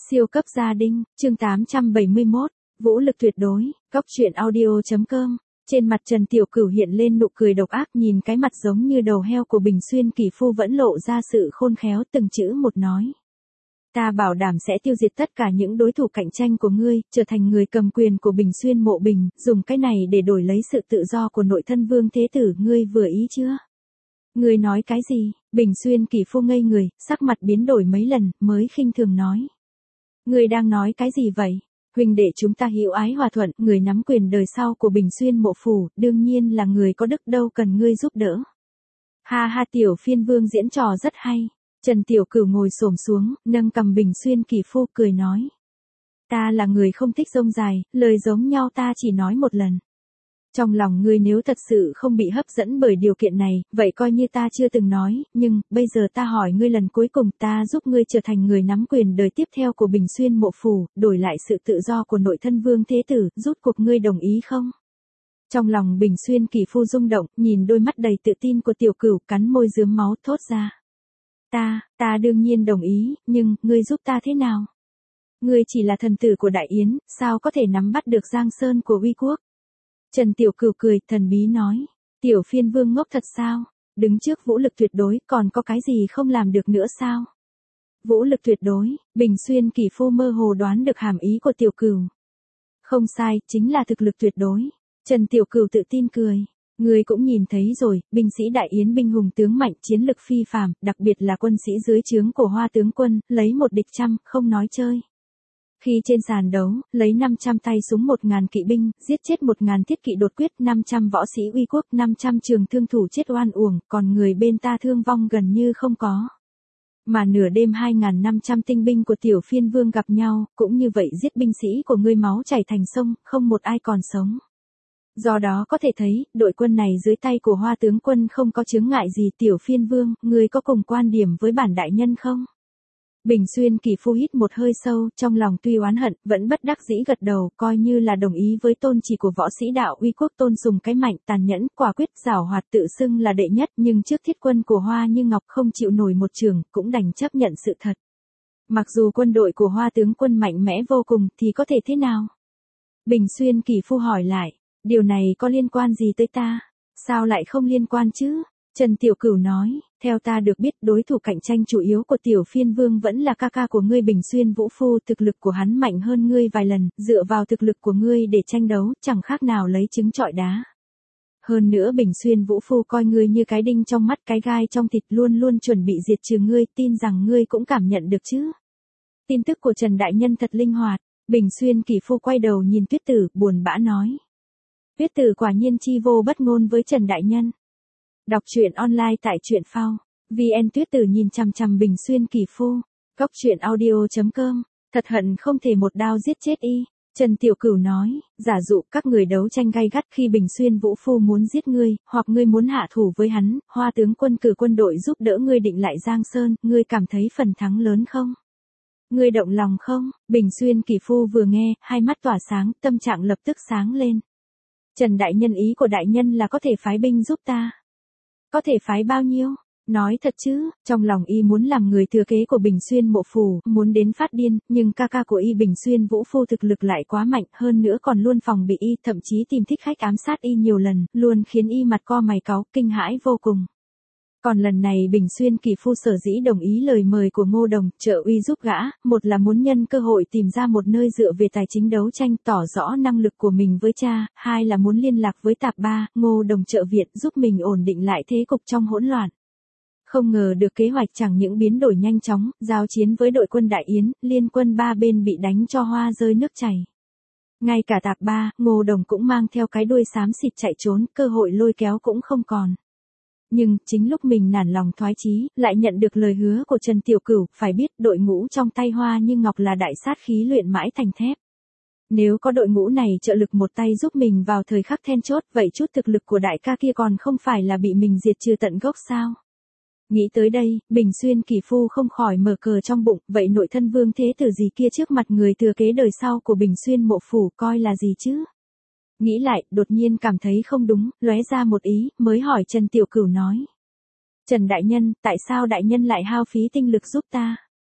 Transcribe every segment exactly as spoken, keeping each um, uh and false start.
Siêu cấp gia đình, chương tám trăm bảy mươi mốt, vũ lực tuyệt đối, cóc truyện audio.com. Trên mặt Trần Tiểu Cửu hiện lên nụ cười độc ác, nhìn cái mặt giống như đầu heo của Bình Xuyên Kỳ Phu vẫn lộ ra sự khôn khéo, từng chữ một nói. Ta bảo đảm sẽ tiêu diệt tất cả những đối thủ cạnh tranh của ngươi, trở thành người cầm quyền của Bình Xuyên Mộ Bình, dùng cái này để đổi lấy sự tự do của nội thân Vương Thế Tử, ngươi vừa ý chưa? Ngươi nói cái gì? Bình Xuyên Kỳ Phu ngây người, sắc mặt biến đổi mấy lần, mới khinh thường nói. Ngươi đang nói cái gì vậy? Huynh đệ chúng ta hữu ái hòa thuận, người nắm quyền đời sau của Bình Xuyên Mộ Phủ, đương nhiên là người có đức, đâu cần ngươi giúp đỡ. Ha ha, Tiểu Phiên Vương diễn trò rất hay. Trần Tiểu Cửu ngồi xổm xuống, nâng cầm Bình Xuyên Kỳ Phu, cười nói. Ta là người không thích rông dài, lời giống nhau ta chỉ nói một lần. Trong lòng ngươi nếu thật sự không bị hấp dẫn bởi điều kiện này, vậy coi như ta chưa từng nói, nhưng, bây giờ ta hỏi ngươi lần cuối cùng, ta giúp ngươi trở thành người nắm quyền đời tiếp theo của Bình Xuyên Mộ Phủ, đổi lại sự tự do của nội thân Vương Thế Tử, rút cuộc ngươi đồng ý không? Trong lòng Bình Xuyên Kỳ Phu rung động, nhìn đôi mắt đầy tự tin của Tiểu Cửu, cắn môi rướm máu, thốt ra. Ta, ta đương nhiên đồng ý, nhưng, ngươi giúp ta thế nào? Ngươi chỉ là thần tử của Đại Yến, sao có thể nắm bắt được Giang Sơn của Uy Quốc? Trần Tiểu Cửu cười, thần bí nói. Tiểu Phiên Vương ngốc thật sao? Đứng trước vũ lực tuyệt đối, còn có cái gì không làm được nữa sao? Vũ lực tuyệt đối, Bình Xuyên Kỳ Phu mơ hồ đoán được hàm ý của Tiểu Cửu. Không sai, chính là thực lực tuyệt đối. Trần Tiểu Cửu tự tin cười. Ngươi cũng nhìn thấy rồi, binh sĩ Đại Yến binh hùng tướng mạnh, chiến lực phi phàm, đặc biệt là quân sĩ dưới trướng của Hoa tướng quân, lấy một địch trăm, không nói chơi. Khi trên sàn đấu, lấy năm trăm tay súng một ngàn kỵ binh, giết chết một ngàn thiết kỵ đột quyết, năm trăm võ sĩ Uy Quốc, năm trăm trường thương thủ chết oan uổng, còn người bên ta thương vong gần như không có. Mà nửa đêm hai nghìn năm trăm tinh binh của Tiểu Phiên Vương gặp nhau, cũng như vậy giết binh sĩ của ngươi máu chảy thành sông, không một ai còn sống. Do đó có thể thấy, đội quân này dưới tay của Hoa tướng quân không có chướng ngại gì. Tiểu Phiên Vương, ngươi có cùng quan điểm với bản đại nhân không? Bình Xuyên Kỳ Phu hít một hơi sâu, trong lòng tuy oán hận, vẫn bất đắc dĩ gật đầu, coi như là đồng ý với tôn chỉ của võ sĩ đạo Uy Quốc. Tôn Sùng cái mạnh, tàn nhẫn, quả quyết, giảo hoạt, tự xưng là đệ nhất, nhưng trước thiết quân của Hoa Như Ngọc không chịu nổi một trường, cũng đành chấp nhận sự thật. Mặc dù quân đội của Hoa tướng quân mạnh mẽ vô cùng, thì có thể thế nào? Bình Xuyên Kỳ Phu hỏi lại, điều này có liên quan gì tới ta? Sao lại không liên quan chứ? Trần Tiểu Cửu nói, theo ta được biết, đối thủ cạnh tranh chủ yếu của Tiểu Phiên Vương vẫn là ca ca của ngươi Bình Xuyên Vũ Phu, thực lực của hắn mạnh hơn ngươi vài lần, dựa vào thực lực của ngươi để tranh đấu, chẳng khác nào lấy trứng trọi đá. Hơn nữa Bình Xuyên Vũ Phu coi ngươi như cái đinh trong mắt, cái gai trong thịt, luôn luôn chuẩn bị diệt trừ ngươi, tin rằng ngươi cũng cảm nhận được chứ. Tin tức của Trần Đại Nhân thật linh hoạt. Bình Xuyên Kỳ Phu quay đầu nhìn Tuyết Tử, buồn bã nói. Tuyết Tử quả nhiên chi vô bất ngôn với Trần Đại Nhân. Đọc truyện online tại truyện phao. vê en Tuyết Tử nhìn chằm chằm Bình Xuyên Kỳ Phu. Cóc truyện audio.com. Thật hận không thể một đao giết chết y. Trần Tiểu Cửu nói, giả dụ các người đấu tranh gay gắt khi Bình Xuyên Vũ Phu muốn giết ngươi, hoặc ngươi muốn hạ thủ với hắn, Hoa tướng quân cử quân đội giúp đỡ ngươi định lại Giang Sơn, ngươi cảm thấy phần thắng lớn không? Ngươi động lòng không? Bình Xuyên Kỳ Phu vừa nghe, hai mắt tỏa sáng, tâm trạng lập tức sáng lên. Trần Đại Nhân, ý của Đại Nhân là có thể phái binh giúp ta. Có thể phái bao nhiêu? Nói thật chứ, trong lòng y muốn làm người thừa kế của Bình Xuyên Mộ Phủ, muốn đến phát điên, nhưng ca ca của y Bình Xuyên Vũ Phu thực lực lại quá mạnh, hơn nữa còn luôn phòng bị y, thậm chí tìm thích khách ám sát y nhiều lần, luôn khiến y mặt co mày cáu, kinh hãi vô cùng. Còn lần này Bình Xuyên Kỳ Phu sở dĩ đồng ý lời mời của Ngô Đồng, trợ uy giúp gã, một là muốn nhân cơ hội tìm ra một nơi dựa về tài chính đấu tranh, tỏ rõ năng lực của mình với cha, hai là muốn liên lạc với Tạp Ba, Ngô Đồng trợ viện, giúp mình ổn định lại thế cục trong hỗn loạn. Không ngờ được kế hoạch chẳng những biến đổi nhanh chóng, giao chiến với đội quân Đại Yến, liên quân ba bên bị đánh cho hoa rơi nước chảy. Ngay cả Tạp Ba, Ngô Đồng cũng mang theo cái đuôi xám xịt chạy trốn, cơ hội lôi kéo cũng không còn. Nhưng, chính lúc mình nản lòng thoái chí, lại nhận được lời hứa của Trần Tiểu Cửu, phải biết đội ngũ trong tay Hoa Như Ngọc là đại sát khí luyện mãi thành thép. Nếu có đội ngũ này trợ lực một tay giúp mình vào thời khắc then chốt, vậy chút thực lực của đại ca kia còn không phải là bị mình diệt trừ tận gốc sao? Nghĩ tới đây, Bình Xuyên Kỳ Phu không khỏi mở cờ trong bụng, vậy nội thân Vương Thế Tử gì kia trước mặt người thừa kế đời sau của Bình Xuyên Mộ Phủ coi là gì chứ? Nghĩ lại, đột nhiên cảm thấy không đúng, lóe ra một ý, mới hỏi Trần Tiểu Cửu nói. Trần Đại Nhân, tại sao Đại Nhân lại hao phí tinh lực giúp ta?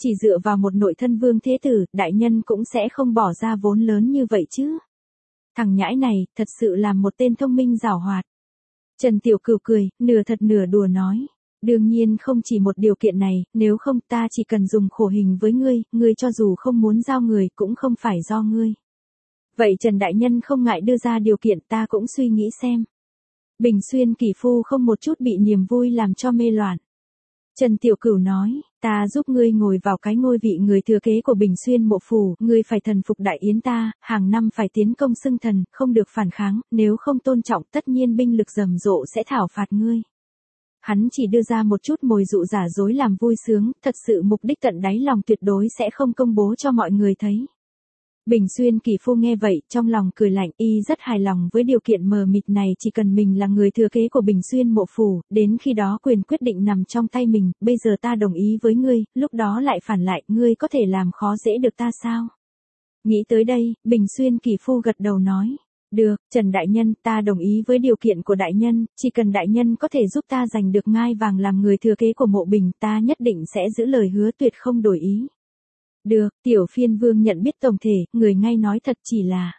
chỉ dựa vào một nội thân vương thế tử, đại nhân cũng sẽ không bỏ ra vốn lớn như vậy chứ. Thằng nhãi này, thật sự là một tên thông minh giảo hoạt. Trần Tiểu Cửu cười, nửa thật nửa đùa nói. Đương nhiên không chỉ một điều kiện này, nếu không ta chỉ cần dùng khổ hình với ngươi, ngươi cho dù không muốn giao người cũng không phải do ngươi. Vậy Trần Đại Nhân không ngại đưa ra điều kiện ta cũng suy nghĩ xem. Bình Xuyên Kỷ Phu không một chút bị niềm vui làm cho mê loạn. Trần Tiểu Cửu nói, ta giúp ngươi ngồi vào cái ngôi vị người thừa kế của Bình Xuyên Mộ Phủ, ngươi phải thần phục đại yến ta, hàng năm phải tiến công xưng thần, không được phản kháng, nếu không tôn trọng tất nhiên binh lực rầm rộ sẽ thảo phạt ngươi. Hắn chỉ đưa ra một chút mồi dụ giả dối làm vui sướng, thật sự mục đích tận đáy lòng tuyệt đối sẽ không công bố cho mọi người thấy. Bình Xuyên Kỷ Phu nghe vậy, trong lòng cười lạnh, y rất hài lòng với điều kiện mờ mịt này, chỉ cần mình là người thừa kế của Bình Xuyên Mộ Phủ, đến khi đó quyền quyết định nằm trong tay mình, bây giờ ta đồng ý với ngươi, lúc đó lại phản lại, ngươi có thể làm khó dễ được ta sao? Nghĩ tới đây, Bình Xuyên Kỷ Phu gật đầu nói, được, Trần Đại Nhân, ta đồng ý với điều kiện của Đại Nhân, chỉ cần Đại Nhân có thể giúp ta giành được ngai vàng làm người thừa kế của Mộ Bình, ta nhất định sẽ giữ lời hứa tuyệt không đổi ý. Được, Tiểu Phiên Vương nhận biết tổng thể, người ngay nói thật chỉ là.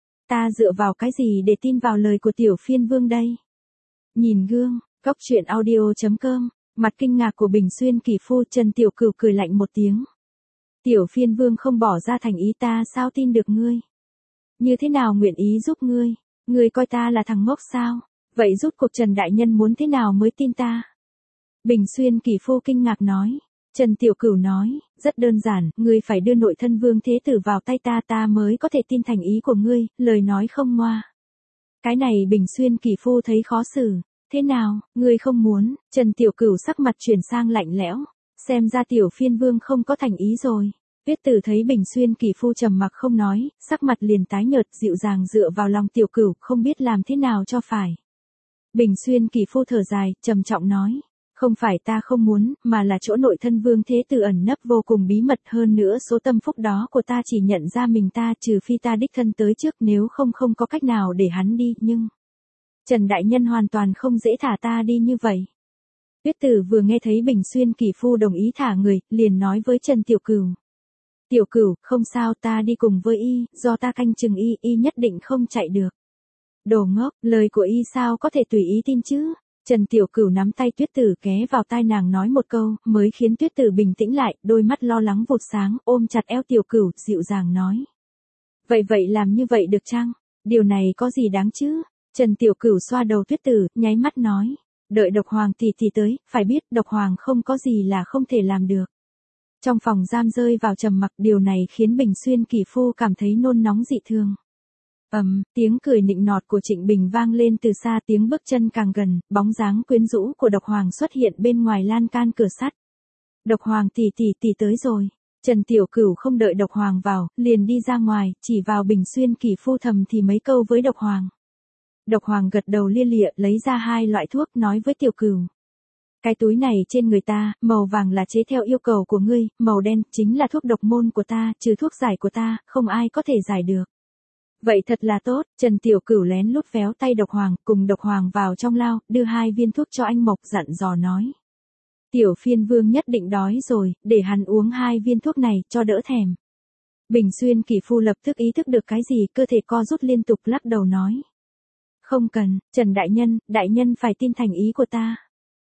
Ta dựa vào cái gì để tin vào lời của Tiểu Phiên Vương đây? Nhìn gương, Cóc Truyện Audio chấm com, mặt kinh ngạc của Bình Xuyên Kỷ Phu, Trần Tiểu Cửu cười lạnh một tiếng. Tiểu Phiên Vương không bỏ ra thành ý ta sao tin được ngươi? Như thế nào nguyện ý giúp ngươi? Ngươi coi ta là thằng ngốc sao? Vậy rút cuộc Trần Đại Nhân muốn thế nào mới tin ta? Bình Xuyên Kỷ Phu kinh ngạc nói. Trần Tiểu Cửu nói, rất đơn giản, ngươi phải đưa nội thân vương thế tử vào tay ta ta mới có thể tin thành ý của ngươi, lời nói không ngoa. Cái này Bình Xuyên Kỷ Phu thấy khó xử, thế nào, ngươi không muốn, Trần Tiểu Cửu sắc mặt chuyển sang lạnh lẽo, xem ra Tiểu Phiên Vương không có thành ý rồi. Tuyết Tử thấy Bình Xuyên Kỷ Phu trầm mặc không nói, sắc mặt liền tái nhợt dịu dàng dựa vào lòng Tiểu Cửu, không biết làm thế nào cho phải. Bình Xuyên Kỷ Phu thở dài, trầm trọng nói. Không phải ta không muốn, mà là chỗ nội thân vương thế tử ẩn nấp vô cùng bí mật, hơn nữa số tâm phúc đó của ta chỉ nhận ra mình ta, trừ phi ta đích thân tới trước, nếu không không có cách nào để hắn đi, nhưng Trần Đại Nhân hoàn toàn không dễ thả ta đi như vậy. Tuyết Tử vừa nghe thấy Bình Xuyên Kỷ Phu đồng ý thả người, liền nói với Trần Tiểu Cửu. Tiểu Cửu, không sao, ta đi cùng với y, do ta canh chừng y, y nhất định không chạy được. Đồ ngốc, lời của y sao có thể tùy ý tin chứ? Trần Tiểu Cửu nắm tay Tuyết Tử ghé vào tai nàng nói một câu, mới khiến Tuyết Tử bình tĩnh lại, đôi mắt lo lắng vụt sáng, ôm chặt eo Tiểu Cửu, dịu dàng nói. Vậy vậy làm như vậy được chăng? Điều này có gì đáng chứ? Trần Tiểu Cửu xoa đầu Tuyết Tử, nháy mắt nói. Đợi Độc Hoàng tỷ tỷ tới, phải biết Độc Hoàng không có gì là không thể làm được. Trong phòng giam rơi vào trầm mặc, điều này khiến Bình Xuyên Kỷ Phu cảm thấy nôn nóng dị thường. Ầm, um, tiếng cười nịnh nọt của Trịnh Bình vang lên từ xa, tiếng bước chân càng gần, bóng dáng quyến rũ của Độc Hoàng xuất hiện bên ngoài lan can cửa sắt. Độc Hoàng tỷ tỷ tỷ tới rồi. Trần Tiểu Cửu không đợi Độc Hoàng vào, liền đi ra ngoài, chỉ vào Bình Xuyên Kỷ Phu thầm thì mấy câu với Độc Hoàng. Độc Hoàng gật đầu lia lịa, lấy ra hai loại thuốc, nói với Tiểu Cửu. Cái túi này trên người ta, màu vàng là chế theo yêu cầu của ngươi, màu đen chính là thuốc độc môn của ta, trừ thuốc giải của ta, không ai có thể giải được. Vậy thật là tốt, Trần Tiểu Cửu lén lút véo tay Độc Hoàng, cùng Độc Hoàng vào trong lao, đưa hai viên thuốc cho anh Mộc, dặn dò nói. Tiểu Phiên Vương nhất định đói rồi, để hắn uống hai viên thuốc này, cho đỡ thèm. Bình Xuyên Kỷ Phu lập tức ý thức được cái gì, cơ thể co rút liên tục lắc đầu nói. Không cần, Trần Đại Nhân, Đại Nhân phải tin thành ý của ta.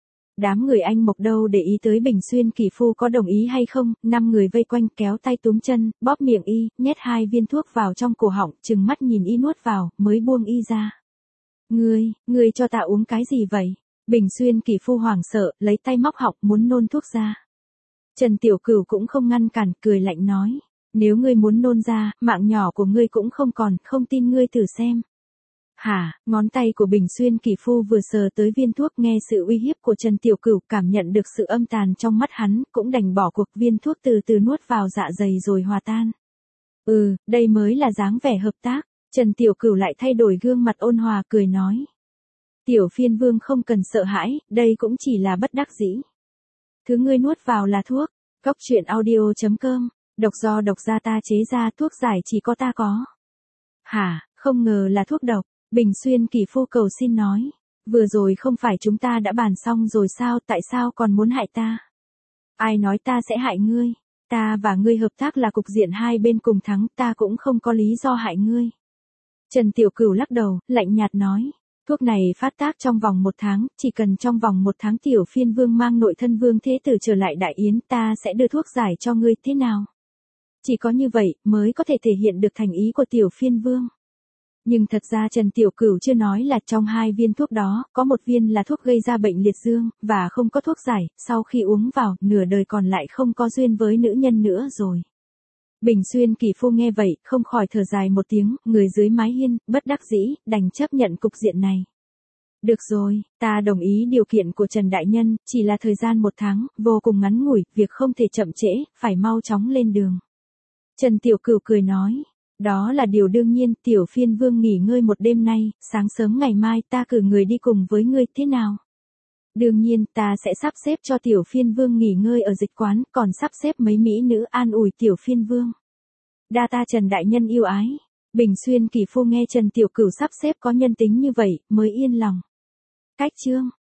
Đám người anh Mộc đâu để ý tới Bình Xuyên Kỷ Phu có đồng ý hay không, năm người vây quanh kéo tay túm chân, bóp miệng y, nhét hai viên thuốc vào trong cổ họng, trừng mắt nhìn y nuốt vào, mới buông y ra. Ngươi, ngươi cho ta uống cái gì vậy? Bình Xuyên Kỷ Phu hoảng sợ, lấy tay móc họng muốn nôn thuốc ra. Trần Tiểu Cửu cũng không ngăn cản, cười lạnh nói, nếu ngươi muốn nôn ra, mạng nhỏ của ngươi cũng không còn, không tin ngươi thử xem. Hả, ngón tay của Bình Xuyên Kỷ Phu vừa sờ tới viên thuốc, nghe sự uy hiếp của Trần Tiểu Cửu, cảm nhận được sự âm tàn trong mắt hắn, cũng đành bỏ cuộc, viên thuốc từ từ nuốt vào dạ dày rồi hòa tan. Ừ, đây mới là dáng vẻ hợp tác. Trần Tiểu Cửu lại thay đổi gương mặt ôn hòa, cười nói. Tiểu Phiên Vương không cần sợ hãi, đây cũng chỉ là bất đắc dĩ. Thứ ngươi nuốt vào là thuốc. Cóc Truyện Audio chấm com, độc do độc gia ta chế ra, thuốc giải chỉ có ta có. Hả, không ngờ là thuốc độc. Bình Xuyên Kỷ Phu cầu xin nói, vừa rồi không phải chúng ta đã bàn xong rồi sao, tại sao còn muốn hại ta? Ai nói ta sẽ hại ngươi? Ta và ngươi hợp tác là cục diện hai bên cùng thắng, ta cũng không có lý do hại ngươi. Trần Tiểu Cửu lắc đầu, lạnh nhạt nói. Thuốc này phát tác trong vòng một tháng, chỉ cần trong vòng một tháng Tiểu Phiên Vương mang nội thân Vương Thế Tử trở lại Đại Yến, ta sẽ đưa thuốc giải cho ngươi, thế nào? Chỉ có như vậy, mới có thể thể hiện được thành ý của Tiểu Phiên Vương. Nhưng thật ra Trần Tiểu Cửu chưa nói là trong hai viên thuốc đó, có một viên là thuốc gây ra bệnh liệt dương, và không có thuốc giải, sau khi uống vào, nửa đời còn lại không có duyên với nữ nhân nữa rồi. Bình Xuyên Kỳ Phu nghe vậy, không khỏi thở dài một tiếng, người dưới mái hiên, bất đắc dĩ, đành chấp nhận cục diện này. Được rồi, ta đồng ý điều kiện của Trần Đại Nhân, chỉ là thời gian một tháng, vô cùng ngắn ngủi, việc không thể chậm trễ, phải mau chóng lên đường. Trần Tiểu Cửu cười nói, đó là điều đương nhiên, Tiểu Phiên Vương nghỉ ngơi một đêm nay, sáng sớm ngày mai ta cử người đi cùng với ngươi, thế nào? Đương nhiên, ta sẽ sắp xếp cho Tiểu Phiên Vương nghỉ ngơi ở dịch quán, còn sắp xếp mấy mỹ nữ an ủi Tiểu Phiên Vương. Đa ta Trần Đại Nhân yêu ái. Bình Xuyên Kỳ Phu nghe Trần Tiểu Cửu sắp xếp có nhân tính như vậy, mới yên lòng. Cách chương